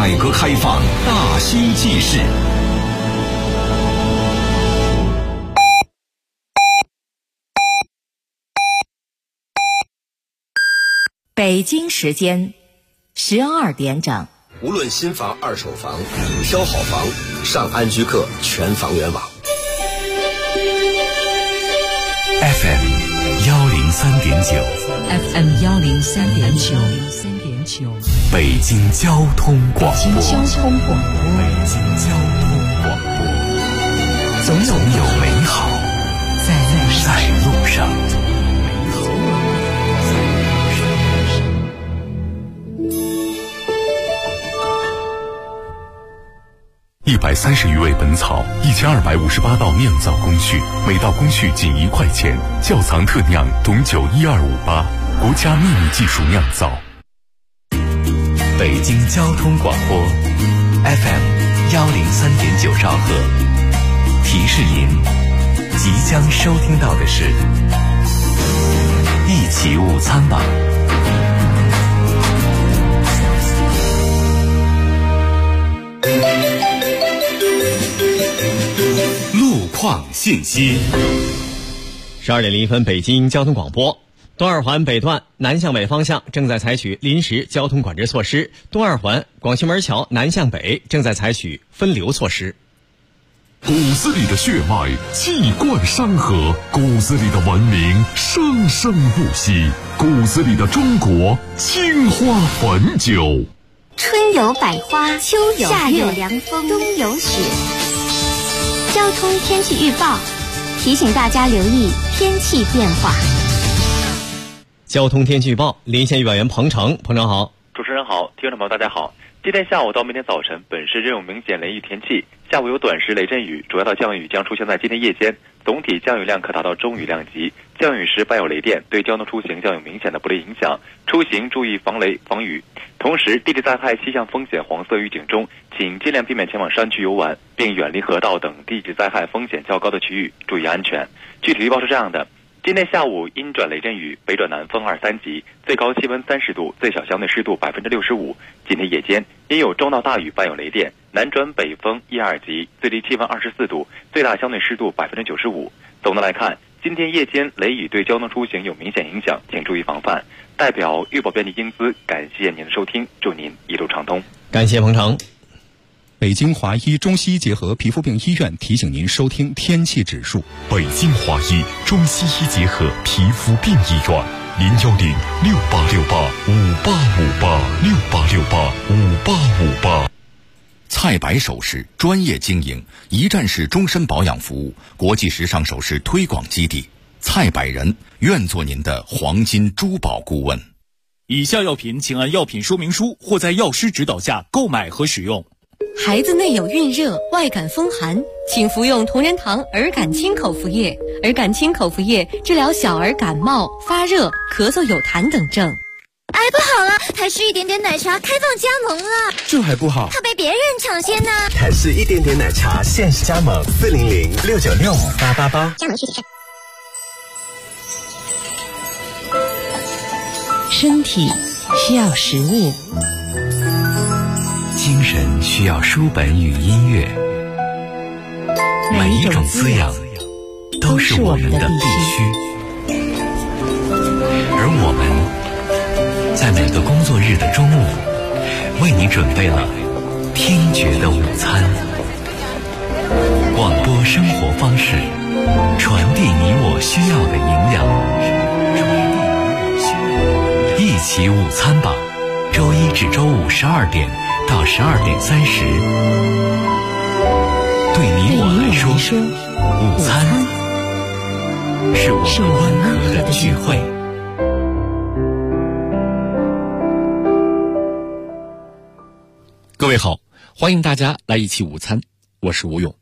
改革开放大兴纪事。 北京时间12点整。 无论新房、二手房，挑好房，上安居客全房源网。 FM 103.9 FM 103.9 北京交通广播。 北京交通广播，总有美好在路上。 130余味本草，1258道酿造工序，每道工序仅1块钱。窖藏特酿董酒12588，国家秘密技术酿造。 北京交通广播 FM 103.9兆赫，提示您即将收听到的是一起午餐吧。 路况信息。 12点01分，北京交通广播。东二环北段南向北方向正在采取临时交通管制措施，东二环广渠门桥南向北正在采取分流措施。 骨子里的血脉气贯山河，骨子里的文明生生不息，骨子里的中国青花汾酒。 春有百花，秋有夏有凉风，冬有雪。交通天气预报提醒大家留意天气变化。 交通天气预报，临线预报员彭程好。 主持人好，听众朋友大家好。今天下午到明天早晨，本市仍有明显雷雨天气，下午有短时雷阵雨，主要的降雨将出现在今天夜间，总体降雨量可达到中雨量级。降雨时伴有雷电，对交通出行将有明显的不利影响，出行注意防雷防雨。同时，地质灾害气象风险黄色预警中，请尽量避免前往山区游玩，并远离河道等地质灾害风险较高的区域，注意安全。具体预报是这样的：今天下午阴转雷阵雨，北转南风2、3级，最高气温30度，最小相对湿度65%。今天夜间也有中到大雨伴有雷电，南转北风1、2级，最低气温24度，最大相对湿度95%。总的来看，今天夜间雷雨对交通出行有明显影响，请注意防范。代表预报编辑英姿感谢您的收听，祝您一路畅通。 感谢彭程。 北京华医中西医结合皮肤病医院提醒您收听天气指数。 北京华医中西医结合皮肤病医院，0106868585858，686858。菜百首饰专业经营，一站式终身保养服务，国际时尚首饰推广基地。菜百人愿做您的黄金珠宝顾问。 以下药品请按药品说明书或在药师指导下购买和使用。 孩子内有孕热、外感风寒，请服用同仁堂儿感清口服液。儿感清口服液治疗小儿感冒、发热、咳嗽有痰等症。 哎，不好了，台式一点点奶茶开放加盟了。 这还不好， 怕被别人抢先呢。 台式一点点奶茶限时加盟，400-696-5888。 加盟需谨慎。 身体需要食物， 精神需要书本与音乐，每一种滋养都是我们的必须。而我们在每个工作日的中午，为你准备了听觉的午餐。广播生活方式，传递你我需要的营养。一起午餐吧，周一至周五12点到12点30。对你我来说，午餐是我们温和的聚会。 各位好，欢迎大家来一起午餐，我是吴勇。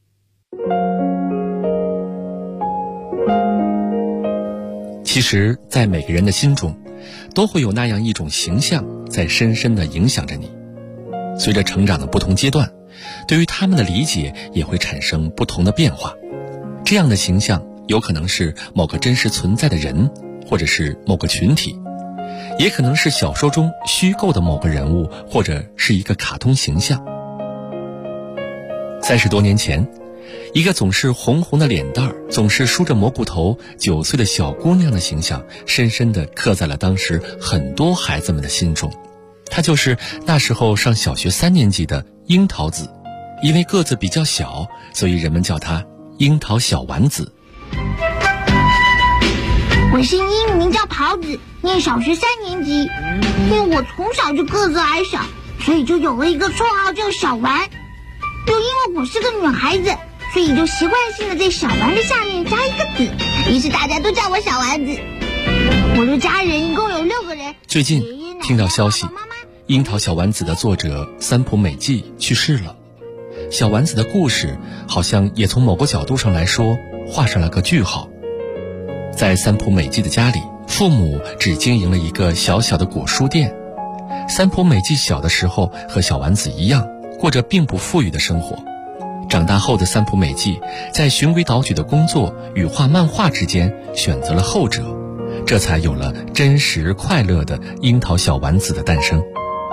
其实，在每个人的心中，都会有那样一种形象在深深地影响着你。随着成长的不同阶段，对于他们的理解也会产生不同的变化。这样的形象有可能是某个真实存在的人，或者是某个群体， 也可能是小说中虚构的某个人物，或者是一个卡通形象。30多年前，一个总是红红的脸蛋儿，总是梳着蘑菇头9岁的小姑娘的形象，深深地刻在了当时很多孩子们的心中。她就是那时候上小学3年级的樱桃子，因为个子比较小，所以人们叫她樱桃小丸子。 我姓殷，名叫桃子，念小学3年级。因为我从小就个子矮小，所以就有了一个绰号叫小丸。又因为我是个女孩子，所以就习惯性的在小丸的下面加一个子，于是大家都叫我小丸子。我的家人一共有6个人。 最近听到消息，樱桃小丸子的作者三浦美纪去世了。小丸子的故事好像也从某个角度上来说画上了个句号。在三浦美纪的家里，父母只经营了一个小小的果蔬店。三浦美纪小的时候和小丸子一样，过着并不富裕的生活。长大后的三浦美纪在循规蹈矩的工作与画漫画之间选择了后者，这才有了真实快乐的樱桃小丸子的诞生。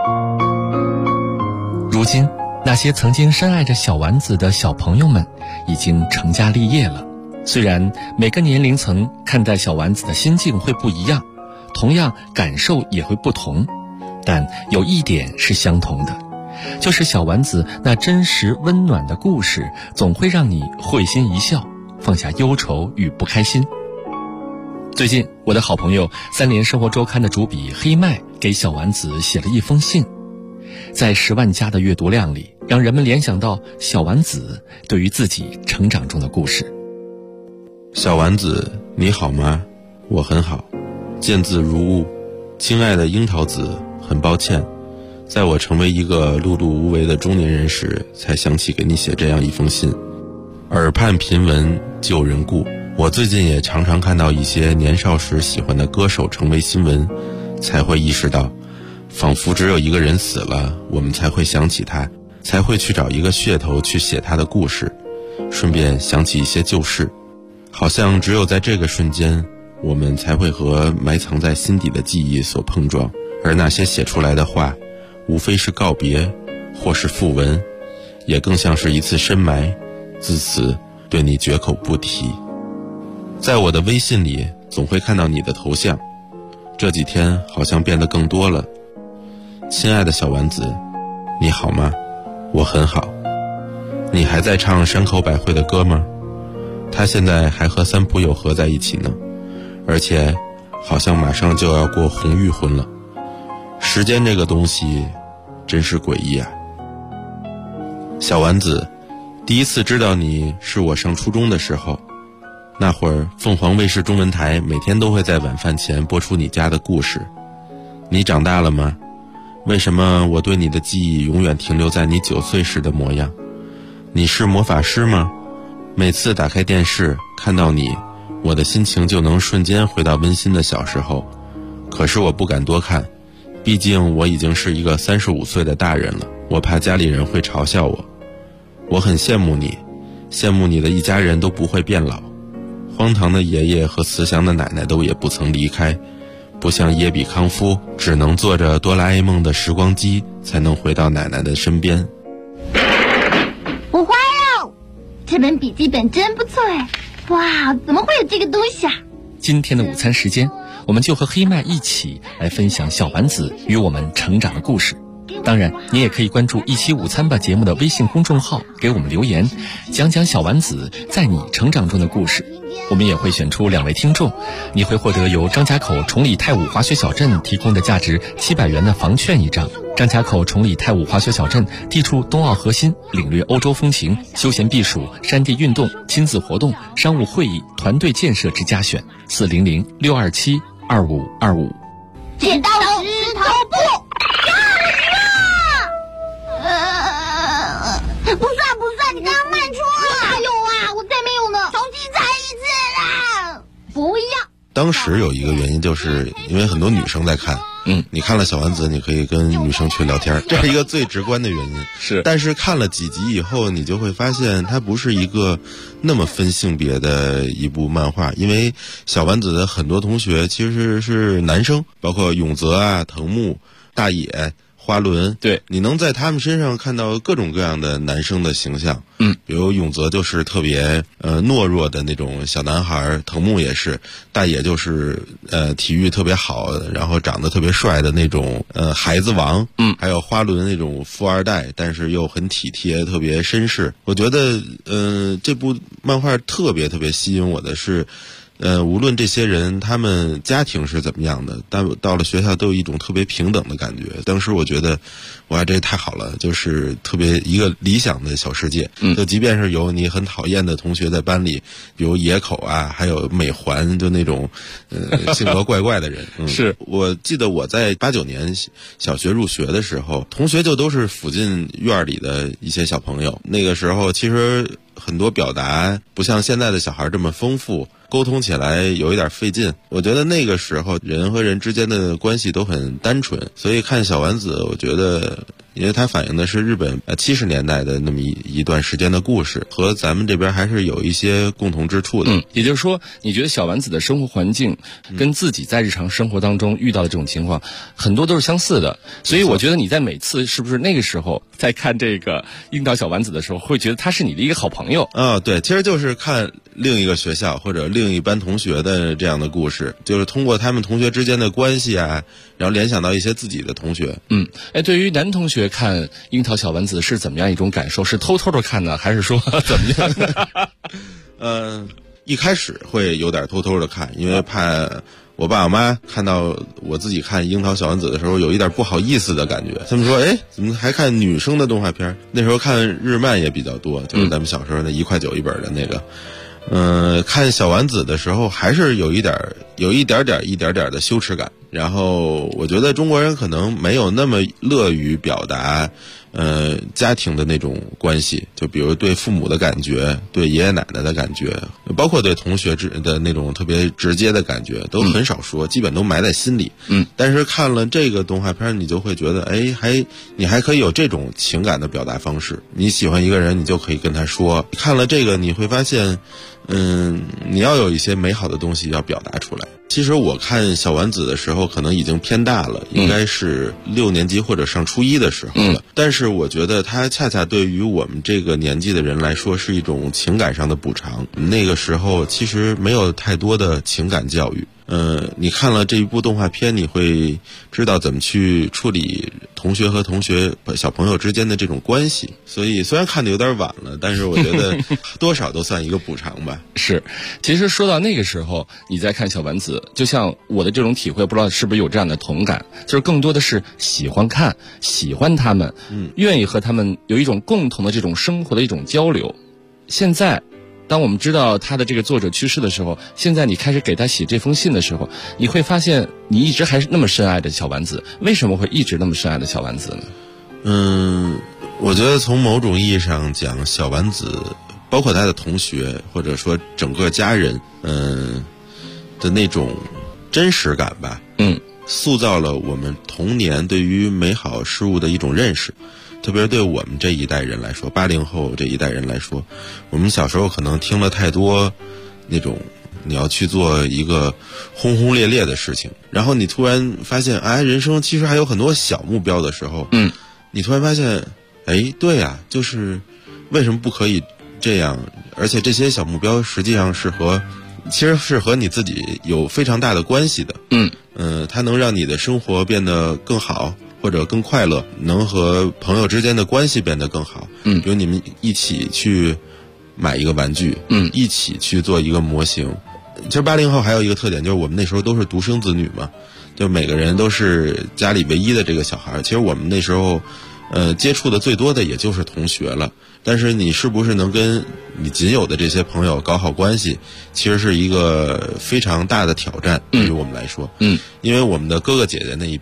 如今那些曾经深爱着小丸子的小朋友们已经成家立业了。虽然每个年龄层看待小丸子的心境会不一样，同样感受也会不同，但有一点是相同的，就是小丸子那真实温暖的故事总会让你会心一笑，放下忧愁与不开心。最近我的好朋友3联生活周刊的主笔黑麦给小丸子写了一封信，在10万加的阅读量里，让人们联想到小丸子对于自己成长中的故事。 小丸子，你好吗？我很好，见字如晤。亲爱的樱桃子，很抱歉，在我成为一个碌碌无为的中年人时，才想起给你写这样一封信。耳畔频闻旧人故，我最近也常常看到一些年少时喜欢的歌手成为新闻，才会意识到，仿佛只有一个人死了，我们才会想起他，才会去找一个噱头去写他的故事，顺便想起一些旧事。好像只有在这个瞬间，我们才会和埋藏在心底的记忆所碰撞，而那些写出来的话，无非是告别，或是讣文，也更像是一次深埋，自此对你绝口不提。在我的微信里，总会看到你的头像，这几天好像变得更多了。亲爱的小丸子，你好吗？我很好。你还在唱山口百惠的歌吗？他现在还和三浦友和在一起呢，而且好像马上就要过红玉婚了。时间这个东西真是诡异啊。小丸子，第一次知道你是我上初中的时候，那会儿凤凰卫视中文台每天都会在晚饭前播出你家的故事。你长大了吗？为什么我对你的记忆永远停留在你9岁时的模样？你是魔法师吗？每次打开电视看到你，我的心情就能瞬间回到温馨的小时候。可是我不敢多看，毕竟我已经是一个35岁的大人了，我怕家里人会嘲笑我。我很羡慕你，羡慕你的一家人都不会变老，荒唐的爷爷和慈祥的奶奶都也不曾离开，不像耶比康夫只能坐着哆啦 A 梦的时光机才能回到奶奶的身边。 我坏了，这本笔记本真不错哎！哇，怎么会有这个东西啊？ 今天的午餐时间，我们就和黑麦一起来分享小丸子与我们成长的故事。当然，你也可以关注一期午餐吧节目的微信公众号，给我们留言，讲讲小丸子在你成长中的故事。我们也会选出2位听众，你会获得由张家口崇礼太武滑雪小镇提供的价值700元的房券1张。张家口崇礼太武滑雪小镇地处冬奥核心，领略欧洲风情，休闲避暑、山地运动、亲子活动、商务会议、团队建设之佳选。400-627-2525。 剪刀石头布，不算，你刚刚慢出了。哪有啊，我再没有呢，重新猜一次啦。不要。 当时有一个原因，就是因为很多女生在看， 你看了小丸子，你可以跟女生去聊天，这是一个最直观的原因。 是， 但是看了几集以后，你就会发现它不是一个那么分性别的一部漫画，因为小丸子的很多同学其实是男生，包括永泽啊、藤木、大野、花轮， 对， 你能在他们身上看到各种各样的男生的形象。比如永泽就是特别懦弱的那种小男孩，藤木也是，大野就是体育特别好，然后长得特别帅的那种孩子王。还有花轮那种富二代，但是又很体贴，特别绅士。我觉得这部漫画特别特别吸引我的是。无论这些人他们家庭是怎么样的，但到了学校都有一种特别平等的感觉。当时我觉得，哇，这太好了，就是特别一个理想的小世界。就即便是有你很讨厌的同学在班里，比如野口啊，还有美环，就那种性格怪怪的人。 是我记得我在89年小学入学的时候，同学就都是附近院里的一些小朋友。那个时候其实很多表达不像现在的小孩这么丰富，沟通起来有一点费劲。我觉得那个时候人和人之间的关系都很单纯，所以看小丸子，我觉得因为它反映的是日本70年代的那么一段时间的故事，和咱们这边还是有一些共同之处的。 也就是说，你觉得小丸子的生活环境跟自己在日常生活当中遇到的这种情况，很多都是相似的。所以我觉得你在每次是不是那个时候在看这个樱桃小丸子的时候，会觉得他是你的一个好朋友啊？对，其实就是看另一个学校或者另一班同学的这样的故事，就是通过他们同学之间的关系啊，然后联想到一些自己的同学。 对于男同学看樱桃小丸子是怎么样一种感受？是偷偷的看呢，还是说怎么样呢？ 一开始会有点偷偷的看，因为怕我爸我妈看到我自己看樱桃小丸子的时候有一点不好意思的感觉。他们说，怎么还看女生的动画片？那时候看日漫也比较多，就是咱们小时候那1.9块一本的那个。看小丸子的时候还是有一点点的羞耻感。然后我觉得中国人可能没有那么乐于表达家庭的那种关系，就比如对父母的感觉，对爷爷奶奶的感觉，包括对同学的那种特别直接的感觉，都很少说，基本都埋在心里。但是看了这个动画片，你就会觉得，你还可以有这种情感的表达方式。你喜欢一个人，你就可以跟他说。看了这个，你会发现，你要有一些美好的东西要表达出来。其实我看小丸子的时候可能已经偏大了，应该是6年级或者上初1的时候了。但是我觉得它恰恰对于我们这个年纪的人来说是一种情感上的补偿。那个时候其实没有太多的情感教育。你看了这一部动画片，你会知道怎么去处理同学和同学、小朋友之间的这种关系。所以虽然看的有点晚了，但是我觉得多少都算一个补偿吧。 是，其实说到那个时候，你在看小丸子，就像我的这种体会，不知道是不是有这样的同感，就是更多的是喜欢看，喜欢他们，愿意和他们有一种共同的这种生活的一种交流。现在当我们知道他的这个作者去世的时候，现在你开始给他写这封信的时候，你会发现你一直还是那么深爱着小丸子。为什么会一直那么深爱着小丸子呢？我觉得从某种意义上讲，小丸子包括他的同学或者说整个家人的那种真实感吧，塑造了我们童年对于美好事物的一种认识。特别是对我们这一代人来说，80后这一代人来说，我们小时候可能听了太多那种你要去做一个轰轰烈烈的事情，然后你突然发现，人生其实还有很多小目标的时候，你突然发现，对啊，就是为什么不可以这样？而且这些小目标实际上其实是和你自己有非常大的关系的。它能让你的生活变得更好，或者更快乐，能和朋友之间的关系变得更好。比如你们一起去买一个玩具，一起去做一个模型。其实80后还有一个特点，就是我们那时候都是独生子女嘛，就每个人都是家里唯一的这个小孩。其实我们那时候接触的最多的也就是同学了，但是你是不是能跟你仅有的这些朋友搞好关系，其实是一个非常大的挑战对于我们来说。因为我们的哥哥姐姐那一辈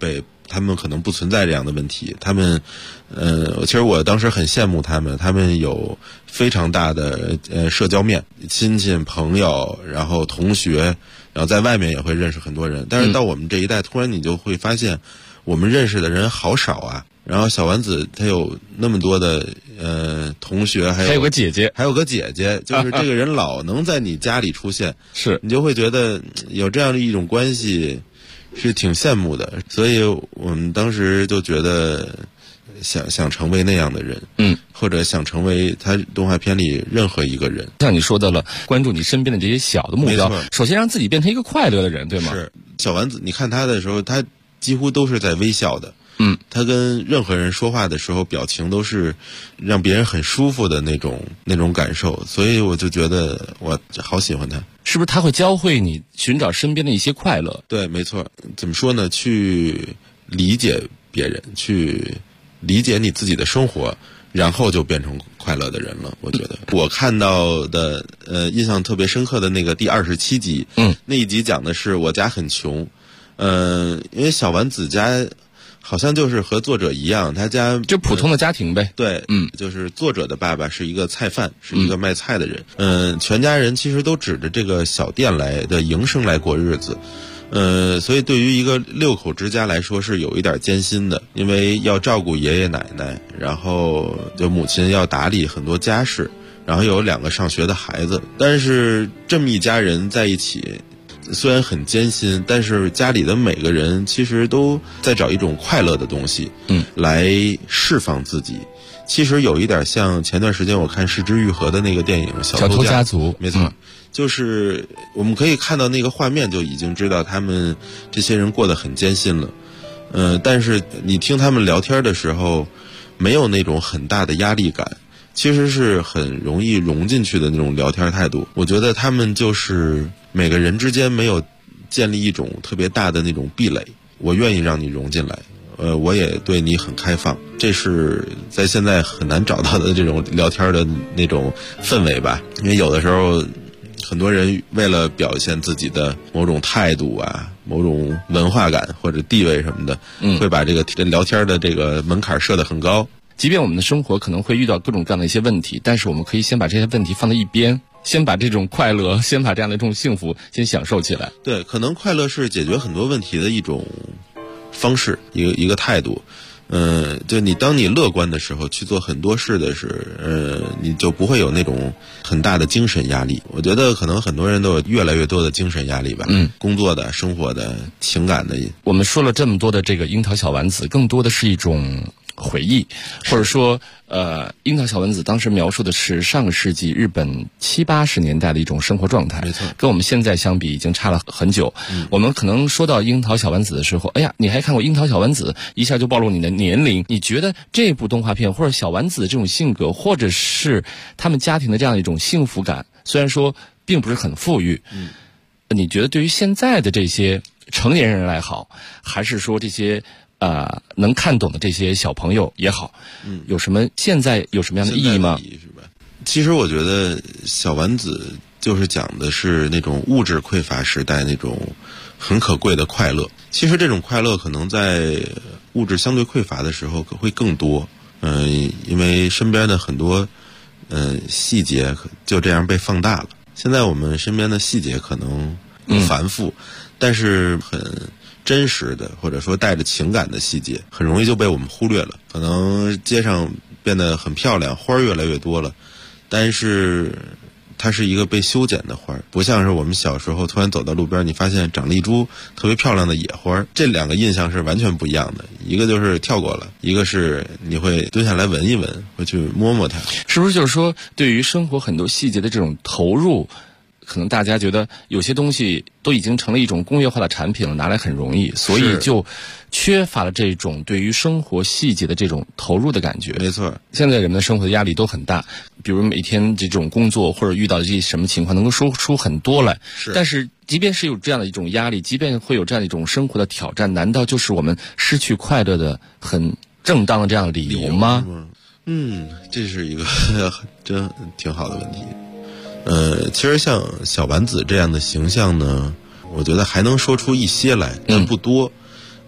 他们可能不存在这样的问题。他们，其实我当时很羡慕他们有非常大的社交面，亲戚朋友，然后同学，然后在外面也会认识很多人。但是到我们这一代，突然你就会发现，我们认识的人好少啊。然后小丸子他有那么多的同学，还有个姐姐，就是这个人老能在你家里出现， 是你就会觉得有这样的一种关系是挺羡慕的。所以我们当时就觉得想成为那样的人，或者想成为他动画片里任何一个人。 像你说到了关注你身边的这些小的目标，首先让自己变成一个快乐的人，对吗？ 是小丸子，你看他的时候，他几乎都是在微笑的。他跟任何人说话的时候，表情都是让别人很舒服的那种感受，所以我就觉得我好喜欢他。 是不是他会教会你寻找身边的一些快乐？ 对，没错。怎么说呢？去理解别人，去理解你自己的生活，然后就变成快乐的人了。我觉得我看到的印象特别深刻的那个第27集，那一集讲的是我家很穷，因为小丸子家好像就是和作者一样，他家就普通的家庭呗。 对，就是作者的爸爸是一个菜贩，是一个卖菜的人。全家人其实都指着这个小店来的营生来过日子。所以对于一个6口之家来说是有一点艰辛的，因为要照顾爷爷奶奶，然后就母亲要打理很多家事，然后有2个上学的孩子。但是这么一家人在一起，虽然很艰辛，但是家里的每个人其实都在找一种快乐的东西，来释放自己。其实有一点像前段时间我看是枝裕和的那个电影《小偷家族》，没错，就是我们可以看到那个画面就已经知道他们这些人过得很艰辛了。但是你听他们聊天的时候，没有那种很大的压力感。其实是很容易融进去的那种聊天态度。我觉得他们就是每个人之间没有建立一种特别大的那种壁垒，我愿意让你融进来，我也对你很开放，这是在现在很难找到的这种聊天的那种氛围吧。因为有的时候很多人为了表现自己的某种态度啊，某种文化感或者地位什么的，会把这个聊天的这个门槛设得很高。 即便我们的生活可能会遇到各种各样的一些问题，但是我们可以先把这些问题放在一边，先把这种快乐，先把这样的一种幸福先享受起来。 对，可能快乐是解决很多问题的一种方式，一个态度。就当你乐观的时候，去做很多事的时候，你就不会有那种很大的精神压力。我觉得可能很多人都有越来越多的精神压力吧，工作的、生活的、情感的。 我们说了这么多的这个樱桃小丸子，更多的是一种回忆，或者说樱桃小丸子当时描述的是上个世纪日本70、80年代的一种生活状态， 没错， 跟我们现在相比已经差了很久。我们可能说到樱桃小丸子的时候，哎呀，你还看过樱桃小丸子，一下就暴露你的年龄。你觉得这部动画片或者小丸子这种性格，或者是他们家庭的这样一种幸福感，虽然说并不是很富裕，你觉得对于现在的这些成年人来好，还是说这些能看懂的这些小朋友也好，现在有什么样的意义吗？ 其实我觉得小丸子就是讲的是那种物质匮乏时代那种很可贵的快乐。其实这种快乐可能在物质相对匮乏的时候会更多，因为身边的很多细节就这样被放大了。现在我们身边的细节可能繁复，但是很真实的或者说带着情感的细节很容易就被我们忽略了。可能街上变得很漂亮，花越来越多了，但是它是一个被修剪的花，不像是我们小时候突然走到路边，你发现长了一株特别漂亮的野花。这2个印象是完全不一样的，一个就是跳过了，一个是你会蹲下来闻一闻，会去摸摸它。 是不是就是说对于生活很多细节的这种投入，可能大家觉得有些东西都已经成了一种工业化的产品了，拿来很容易，所以就缺乏了这种对于生活细节的这种投入的感觉。 没错， 现在人们的生活的压力都很大，比如每天这种工作或者遇到的这些什么情况能够说出很多来，但是即便是有这样的一种压力，即便会有这样的一种生活的挑战，难道就是我们失去快乐的很正当的这样的理由吗？ 这是一个真挺好的问题。其实像小丸子这样的形象呢，我觉得还能说出一些来，但不多。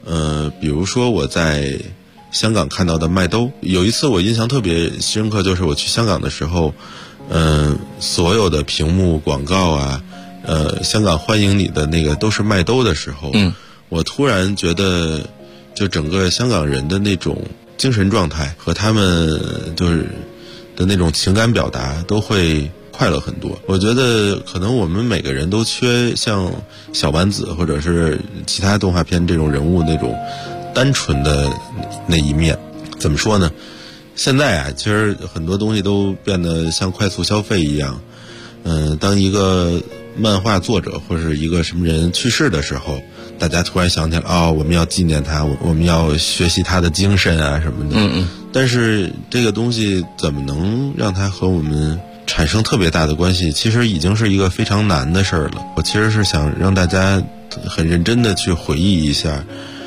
比如说我在香港看到的麦兜，有一次我印象特别深刻，就是我去香港的时候，所有的屏幕广告啊，香港欢迎你的那个都是麦兜的时候，我突然觉得，就整个香港人的那种精神状态和他们就是的那种情感表达都会快乐很多。我觉得可能我们每个人都缺像小丸子或者是其他动画片这种人物那种单纯的那一面。怎么说呢？现在啊，其实很多东西都变得像快速消费一样。当一个漫画作者或者一个什么人去世的时候，大家突然想起来，我们要纪念他，我们要学习他的精神啊什么的。但是这个东西怎么能让它和我们产生特别大的关系，其实已经是一个非常难的事儿了。我其实是想让大家很认真的去回忆一下，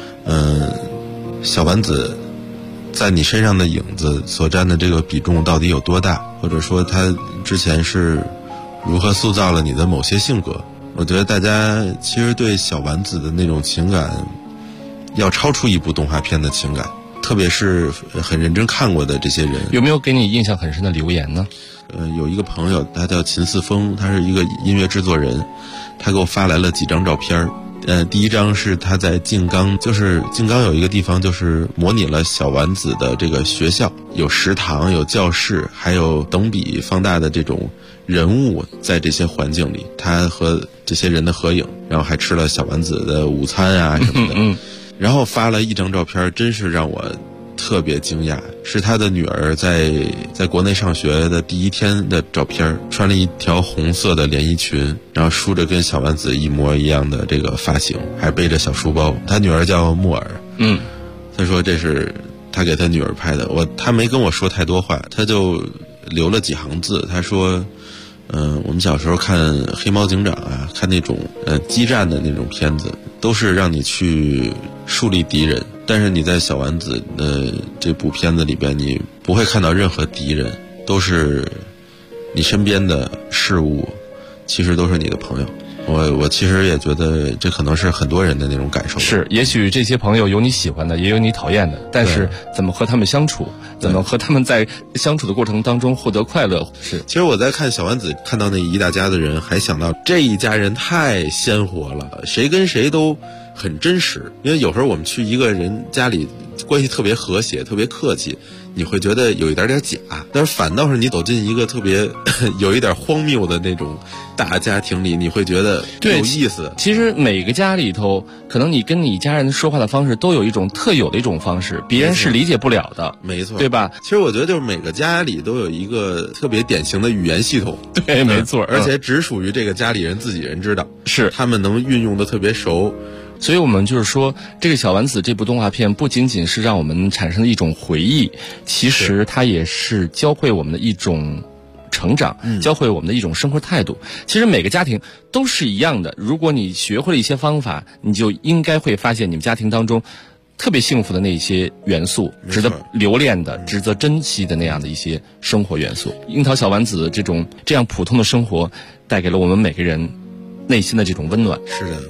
小丸子在你身上的影子所占的这个比重到底有多大，或者说他之前是如何塑造了你的某些性格。我觉得大家其实对小丸子的那种情感要超出一部动画片的情感，特别是很认真看过的这些人。 有没有给你印象很深的留言呢？ 有一个朋友，他叫秦四峰，他是一个音乐制作人，他给我发来了几张照片。第一张是他在静冈，就是静冈有一个地方就是模拟了小丸子的这个学校，有食堂，有教室，还有等比放大的这种人物在这些环境里，他和这些人的合影，然后还吃了小丸子的午餐啊什么的。然后发了一张照片，真是让我特别惊讶，是他的女儿在国内上学的第一天的照片，穿了一条红色的连衣裙，然后梳着跟小丸子一模一样的这个发型，还背着小书包。他女儿叫木耳，他说这是他给他女儿拍的。他没跟我说太多话，他就留了几行字，他说我们小时候看黑猫警长啊，看那种激战的那种片子，都是让你去树立敌人，但是你在小丸子的这部片子里边，你不会看到任何敌人，都是你身边的事物，其实都是你的朋友。我其实也觉得这可能是很多人的那种感受。 是，也许这些朋友有你喜欢的，也有你讨厌的，但是怎么和他们相处，怎么和他们在相处的过程当中获得快乐。是， 其实我在看小丸子，看到那一大家的人，还想到这一家人太鲜活了，谁跟谁都很真实。因为有时候我们去一个人家里，关系特别和谐，特别客气，你会觉得有一点点假，但是反倒是你走进一个特别有一点荒谬的那种大家庭里，你会觉得有意思。 其实每个家里头，可能你跟你家人说话的方式都有一种特有的一种方式，别人是理解不了的。 没错， 对吧？ 其实我觉得就是每个家里都有一个特别典型的语言系统。 对，没错， 而且只属于这个家里人自己人知道， 是他们能运用的特别熟。 所以我们就是说，这个小丸子这部动画片不仅仅是让我们产生的一种回忆，其实它也是教会我们的一种成长，教会我们的一种生活态度。其实每个家庭都是一样的，如果你学会了一些方法，你就应该会发现你们家庭当中特别幸福的那些元素，值得留恋的、值得珍惜的那样的一些生活元素。樱桃小丸子这样普通的生活，带给了我们每个人内心的这种温暖。 是的，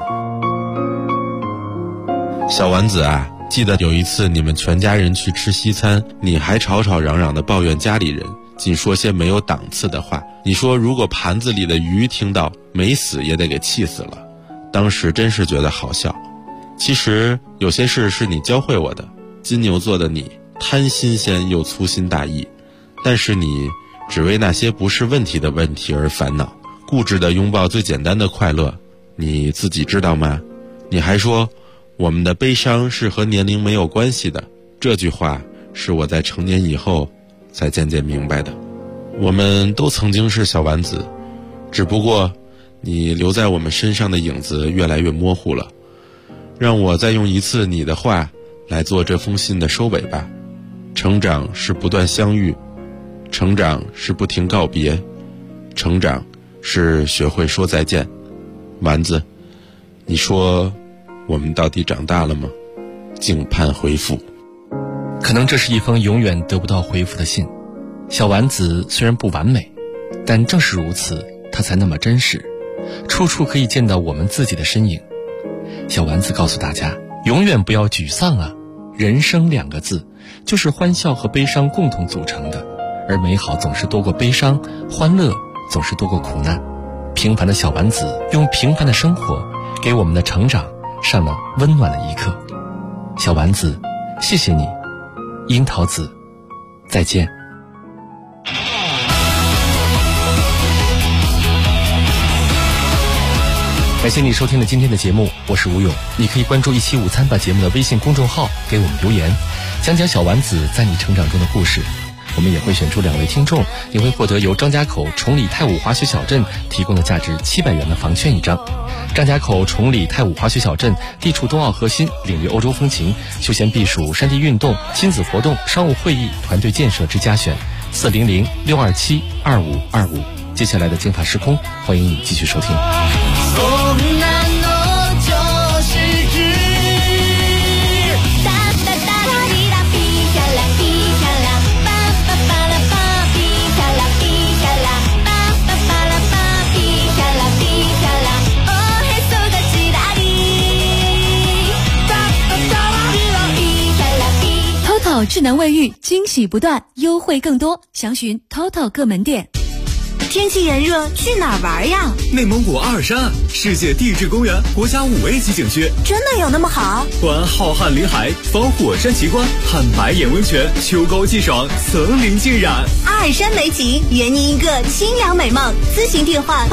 小丸子啊，记得有一次你们全家人去吃西餐，你还吵吵嚷嚷地抱怨家里人，尽说些没有档次的话。你说如果盘子里的鱼听到，没死也得给气死了。当时真是觉得好笑。其实有些事是你教会我的。金牛座的你，贪新鲜又粗心大意，但是你只为那些不是问题的问题而烦恼，固执地拥抱最简单的快乐。你自己知道吗？你还说我们的悲伤是和年龄没有关系的，这句话是我在成年以后才渐渐明白的。我们都曾经是小丸子，只不过你留在我们身上的影子越来越模糊了。让我再用一次你的话来做这封信的收尾吧。成长是不断相遇，成长是不停告别，成长是学会说再见。丸子，你说我们到底长大了吗？静盼回复。 可能这是一封永远得不到回复的信。小丸子虽然不完美，但正是如此，它才那么真实，处处可以见到我们自己的身影。小丸子告诉大家， 永远不要沮丧啊！人生2个字，就是欢笑和悲伤共同组成的，而美好总是多过悲伤，欢乐总是多过苦难。平凡的小丸子用平凡的生活，给我们的成长上了温暖的一课。小丸子，谢谢你。樱桃子，再见。感谢你收听了今天的节目，我是吴勇。你可以关注一期午餐吧节目的微信公众号，给我们留言，讲讲小丸子在你成长中的故事。我们也会选出2位听众，也会获得由张家口崇礼太武滑雪小镇提供的价值700元的房券1张。张家口崇礼太武滑雪小镇地处冬奥核心，领略欧洲风情，休闲避暑、山地运动、亲子活动、商务会议、团队建设之佳选。400-627-2525。接下来的京法时空，欢迎你继续收听。 TOTO 智能卫浴，惊喜不断，优惠更多，详询 TOTO 各门店。 天气炎热，去哪儿玩呀？ 内蒙古阿尔山，世界地质公园国家5A 级景区， 真的有那么好？ 观浩瀚林海，访火山奇观，看白眼温泉，秋高气爽，层林尽染。 阿尔山美景，圆您一个清凉美梦。咨询电话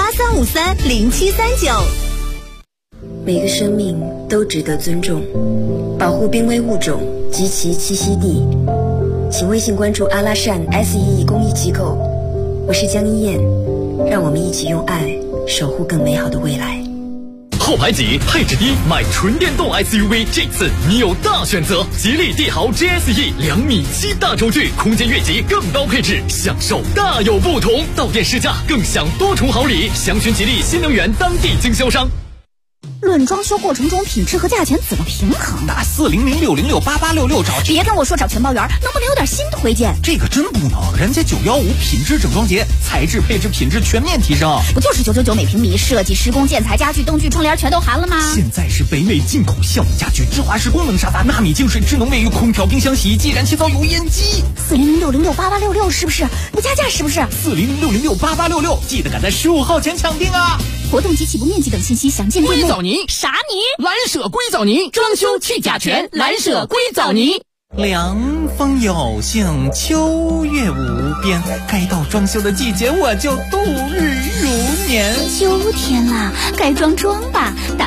83530739。 每个生命都值得尊重，保护濒危物种及其栖息地。请微信关注阿拉善 SEE 公益机构。我是江一燕，让我们一起用爱守护更美好的未来。 后排挤，配置低，买纯电动 SUV， 这次你有大选择。吉利帝豪 GSE 2.7米大轴距，空间越级更高配置，享受大有不同。到店试驾更享多重好礼，详询吉利新能源当地经销商。 论装修过程中品质和价钱怎么平衡？ 打400-606-8866找。 别跟我说找全包圆，能不能有点新推荐？ 这个真不能，人家915品质整装节，材质配置品质全面提升。 不就是999每平米，设计、施工、建材、家具、灯具、窗帘全都含了吗？ 现在是北美进口橡木家具、芝华士功能沙发、纳米净水、智能卫浴、空调、冰箱、洗衣机、燃气灶、油烟机。 400-606-8866是不是？不加价是不是 ？400-606-8866，记得赶在15号前抢定啊！ 活动及起步面积等信息详见店内。 硅藻泥啥泥？蓝舍硅藻泥，装修去甲醛，蓝舍硅藻泥。 凉风有幸，秋月无边，该到装修的季节，我就度日如年。 秋天啦，该装吧，打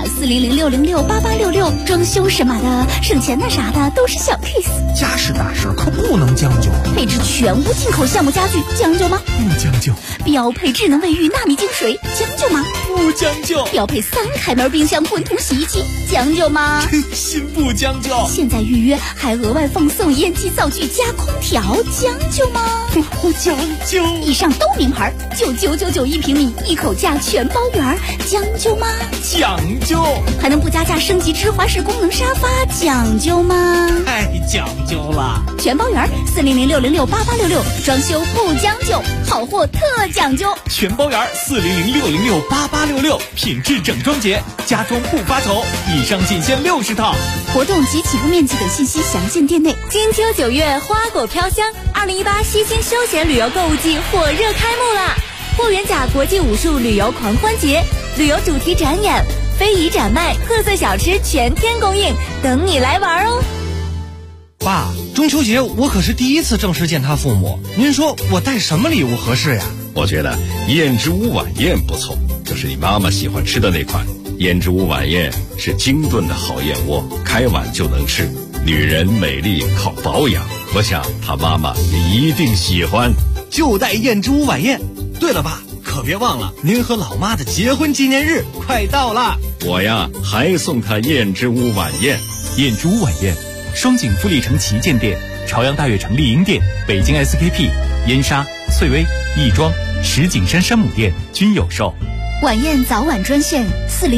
400-606-8866，装修什么的，省钱的啥的都是小 case。 家事大事可不能将就， 配置全屋进口橡木家具，将就吗？ 不将就。 标配智能卫浴、纳米净水，将就吗？ 不将就。 标配3开门冰箱、滚筒洗衣机，将就吗？ 真心不将就。 现在预约还额外放送烟机灶具加空调，将就吗？ 不将就。 以上都名牌，99991平米，一口价全包圆，将就吗？ 讲究。 还能不加价升级芝华士功能沙发，讲究吗？ 太讲究了。 全包圆，400-606-8866，装修不将就，好货特讲究。 全包圆，400-606-8866，品质整装节，家装不发愁。以上仅限60套。 活动及起步面积等信息详见店内。 金秋9月，花果飘香，2018西新休闲旅游购物季火热开幕啦！霍元甲国际武术旅游狂欢节，旅游主题展演、非遗展卖、特色小吃全天供应，等你来玩哦！ 爸，中秋节我可是第一次正式见他父母，您说我带什么礼物合适呀？ 我觉得燕之屋晚宴不错，就是你妈妈喜欢吃的那款。燕之屋晚宴是精炖的好燕窝，开碗就能吃。女人美丽靠保养，我想她妈妈也一定喜欢。 就带燕之屋晚宴。对了爸，可别忘了您和老妈的结婚纪念日快到了。 我呀还送她燕之屋晚宴。 燕之屋晚宴，双井富力城旗舰店、朝阳大悦城丽婴店、北京 SKP、燕莎、翠微、亦庄、石景山山姆店均有售。 晚宴早晚专线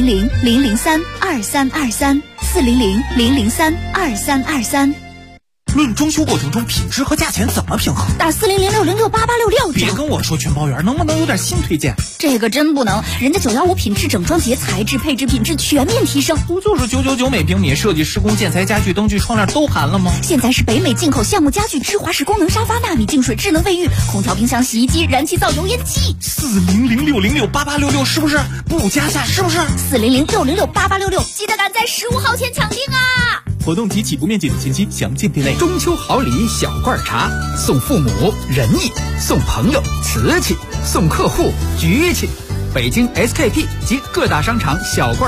400-003-2323，400-003-2323。 论装修过程中品质和价钱怎么平衡？ 打4006068866。 别跟我说全包圆，能不能有点新推荐？ 这个真不能，人家915品质整装节材质配置品质全面提升。 不就是999每平米，设计施工建材家具灯具窗帘都含了吗？ 现在是北美进口项目家具、芝华士功能沙发、纳米净水、智能卫浴、空调、冰箱、洗衣机、燃气灶、油烟机。 4006068866是不是？不加价是不是 ？4006068866，记得赶在15号前抢订啊！ 活动及起步面积等信息详见店内。 中秋好礼小罐茶，送父母仁义，送朋友瓷器，送客户局气。北京 SKP 及各大商场小罐